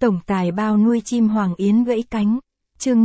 Tổng tài bao nuôi chim hoàng yến gãy cánh. Chương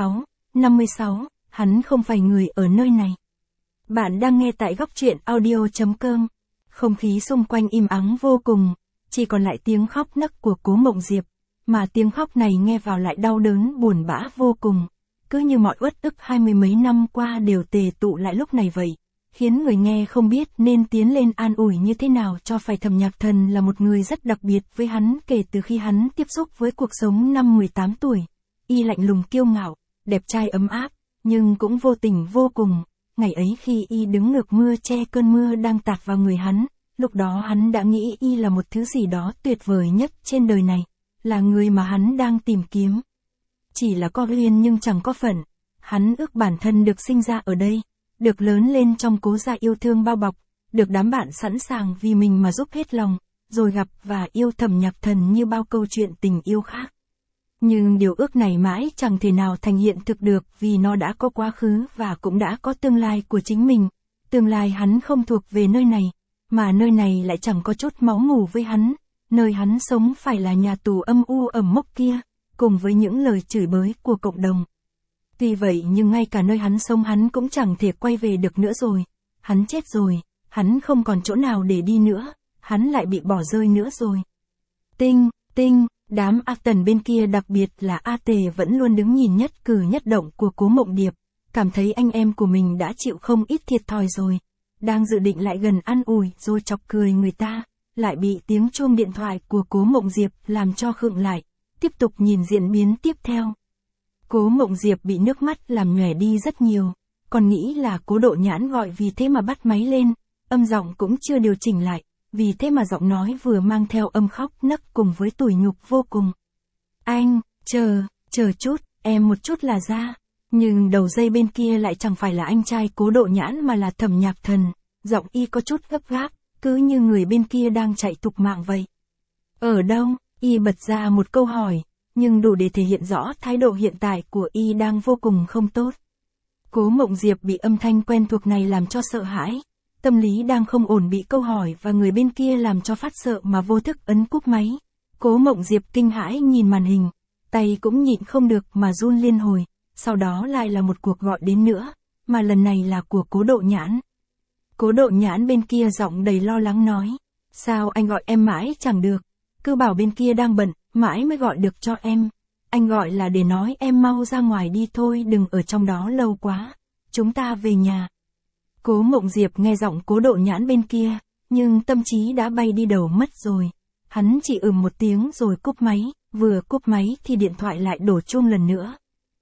56, hắn không phải người ở nơi này. Bạn đang nghe tại góc truyện audio.com. Không khí xung quanh im ắng vô cùng, chỉ còn lại tiếng khóc nấc của Cố Mộng Diệp, mà tiếng khóc này nghe vào lại đau đớn buồn bã vô cùng, cứ như mọi uất ức 20 mấy năm qua đều tề tụ lại lúc này vậy, khiến người nghe không biết nên tiến lên an ủi như thế nào cho phải. Thẩm Nhạc Thần là một người rất đặc biệt với hắn kể từ khi hắn tiếp xúc với cuộc sống năm 18 tuổi. Y lạnh lùng kiêu ngạo, đẹp trai ấm áp, nhưng cũng vô tình vô cùng. Ngày ấy khi Y đứng ngược mưa che cơn mưa đang tạt vào người hắn, lúc đó hắn đã nghĩ Y là một thứ gì đó tuyệt vời nhất trên đời này, là người mà hắn đang tìm kiếm. Chỉ là có duyên nhưng chẳng có phận, hắn ước bản thân được sinh ra ở đây, được lớn lên trong cố gia yêu thương bao bọc, được đám bạn sẵn sàng vì mình mà giúp hết lòng, rồi gặp và yêu Thẩm Nhạc Thần như bao câu chuyện tình yêu khác. Nhưng điều ước này mãi chẳng thể nào thành hiện thực được vì nó đã có quá khứ và cũng đã có tương lai của chính mình. Tương lai hắn không thuộc về nơi này, mà nơi này lại chẳng có chút máu mủ với hắn. Nơi hắn sống phải là nhà tù âm u ẩm mốc kia, cùng với những lời chửi bới của cộng đồng. Tuy vậy nhưng ngay cả nơi hắn sống hắn cũng chẳng thể quay về được nữa rồi. Hắn chết rồi, hắn không còn chỗ nào để đi nữa, hắn lại bị bỏ rơi nữa rồi. Tinh, đám A Tần bên kia đặc biệt là A Tề vẫn luôn đứng nhìn nhất cử nhất động của Cố Mộng Điệp, cảm thấy anh em của mình đã chịu không ít thiệt thòi rồi. Đang dự định lại gần an ủi rồi chọc cười người ta, lại bị tiếng chuông điện thoại của Cố Mộng Diệp làm cho khựng lại, tiếp tục nhìn diễn biến tiếp theo. Cố Mộng Diệp bị nước mắt làm nhòe đi rất nhiều, còn nghĩ là Cố Độ Nhãn gọi vì thế mà bắt máy lên, âm giọng cũng chưa điều chỉnh lại, vì thế mà giọng nói vừa mang theo âm khóc nấc cùng với tủi nhục vô cùng. Anh, chờ chút, em một chút là ra. Nhưng đầu dây bên kia lại chẳng phải là anh trai Cố Độ Nhãn mà là Thẩm Nhạc Thần, giọng Y có chút gấp gáp, cứ như người bên kia đang chạy thục mạng vậy. Ở đâu? Y bật ra một câu hỏi, nhưng đủ để thể hiện rõ thái độ hiện tại của Y đang vô cùng không tốt. Cố Mộng Diệp bị âm thanh quen thuộc này làm cho sợ hãi, tâm lý đang không ổn bị câu hỏi và người bên kia làm cho phát sợ mà vô thức ấn cúp máy. Cố Mộng Diệp kinh hãi nhìn màn hình, tay cũng nhịn không được mà run liên hồi, sau đó lại là một cuộc gọi đến nữa, mà lần này là của Cố Độ Nhãn. Cố Độ Nhãn bên kia giọng đầy lo lắng nói, sao anh gọi em mãi chẳng được, cứ bảo bên kia đang bận, mãi mới gọi được cho em. Anh gọi là để nói em mau ra ngoài đi thôi, đừng ở trong đó lâu quá, chúng ta về nhà. Cố Mộng Diệp nghe giọng Cố Độ Nhãn bên kia, nhưng tâm trí đã bay đi đầu mất rồi. Hắn chỉ một tiếng rồi cúp máy, vừa cúp máy thì điện thoại lại đổ chuông lần nữa.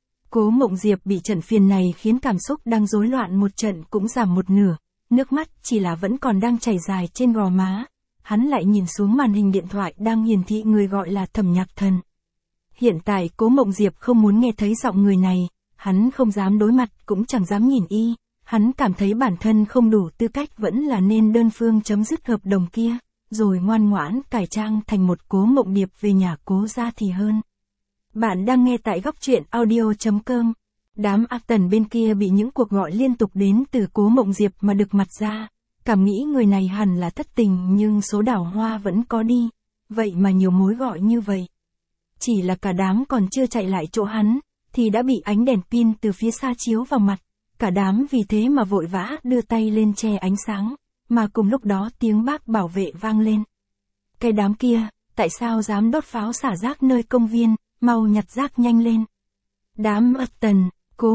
Cố Mộng Diệp bị trận phiền này khiến cảm xúc đang rối loạn một trận cũng giảm một nửa, nước mắt chỉ là vẫn còn đang chảy dài trên gò má. Hắn lại nhìn xuống màn hình điện thoại đang hiển thị người gọi là Thẩm Nhạc Thần. Hiện tại Cố Mộng Diệp không muốn nghe thấy giọng người này, hắn không dám đối mặt cũng chẳng dám nhìn Y. Hắn cảm thấy bản thân không đủ tư cách, vẫn là nên đơn phương chấm dứt hợp đồng kia, rồi ngoan ngoãn cải trang thành một Cố Mộng Điệp về nhà Cố gia thì hơn. Bạn đang nghe tại góc truyện audio.com. Đám A Tần bên kia bị những cuộc gọi liên tục đến từ Cố Mộng Diệp mà đực mặt ra, cảm nghĩ người này hẳn là thất tình nhưng số đào hoa vẫn có đi, vậy mà nhiều mối gọi như vậy. Chỉ là cả đám còn chưa chạy lại chỗ hắn, thì đã bị ánh đèn pin từ phía xa chiếu vào mặt. Cả đám vì thế mà vội vã đưa tay lên che ánh sáng, mà cùng lúc đó tiếng bác bảo vệ vang lên. Cái đám kia, tại sao dám đốt pháo xả rác nơi công viên, mau nhặt rác nhanh lên. Đám A Tần, Cố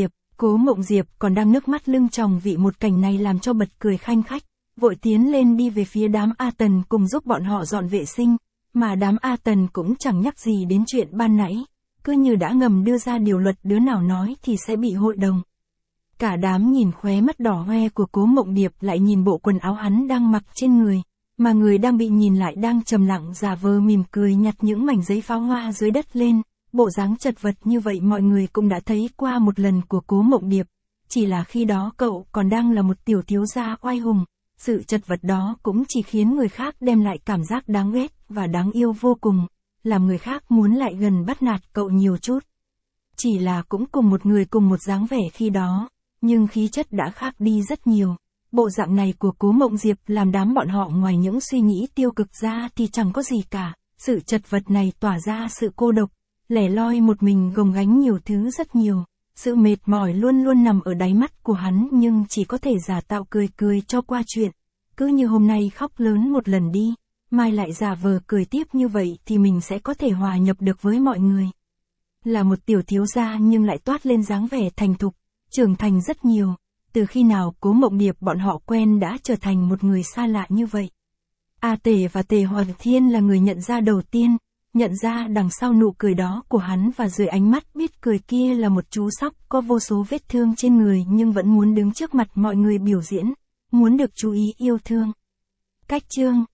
Mộng Diệp còn đang nước mắt lưng tròng vì một cảnh này làm cho bật cười khanh khách, vội tiến lên đi về phía đám A Tần cùng giúp bọn họ dọn vệ sinh, mà đám A Tần cũng chẳng nhắc gì đến chuyện ban nãy, cứ như đã ngầm đưa ra điều luật đứa nào nói thì sẽ bị hội đồng. Cả đám nhìn khóe mắt đỏ hoe của Cố Mộng Điệp lại nhìn bộ quần áo hắn đang mặc trên người, mà người đang bị nhìn lại đang trầm lặng giả vờ mỉm cười nhặt những mảnh giấy pháo hoa dưới đất lên. Bộ dáng chật vật như vậy mọi người cũng đã thấy qua một lần của Cố Mộng Điệp, chỉ là khi đó cậu còn đang là một tiểu thiếu gia oai hùng, sự chật vật đó cũng chỉ khiến người khác đem lại cảm giác đáng ghét và đáng yêu vô cùng, làm người khác muốn lại gần bắt nạt cậu nhiều chút. Chỉ là cũng cùng một người cùng một dáng vẻ khi đó, nhưng khí chất đã khác đi rất nhiều. Bộ dạng này của Cố Mộng Diệp làm đám bọn họ ngoài những suy nghĩ tiêu cực ra thì chẳng có gì cả, Sự chật vật này tỏa ra sự cô độc, lẻ loi một mình gồng gánh nhiều thứ rất nhiều. Sự mệt mỏi luôn luôn nằm ở đáy mắt của hắn nhưng chỉ có thể giả tạo cười cười cho qua chuyện. Cứ như hôm nay khóc lớn một lần đi, mai lại giả vờ cười tiếp như vậy thì mình sẽ có thể hòa nhập được với mọi người. Là một tiểu thiếu gia nhưng lại toát lên dáng vẻ thành thục, trưởng thành rất nhiều. Từ khi nào Cố Mộng Điệp bọn họ quen đã trở thành một người xa lạ như vậy. A Tề và Tề Hoàng Thiên là người nhận ra đầu tiên, nhận ra đằng sau nụ cười đó của hắn và dưới ánh mắt biết cười kia là một chú sóc có vô số vết thương trên người nhưng vẫn muốn đứng trước mặt mọi người biểu diễn, muốn được chú ý yêu thương. Cách chương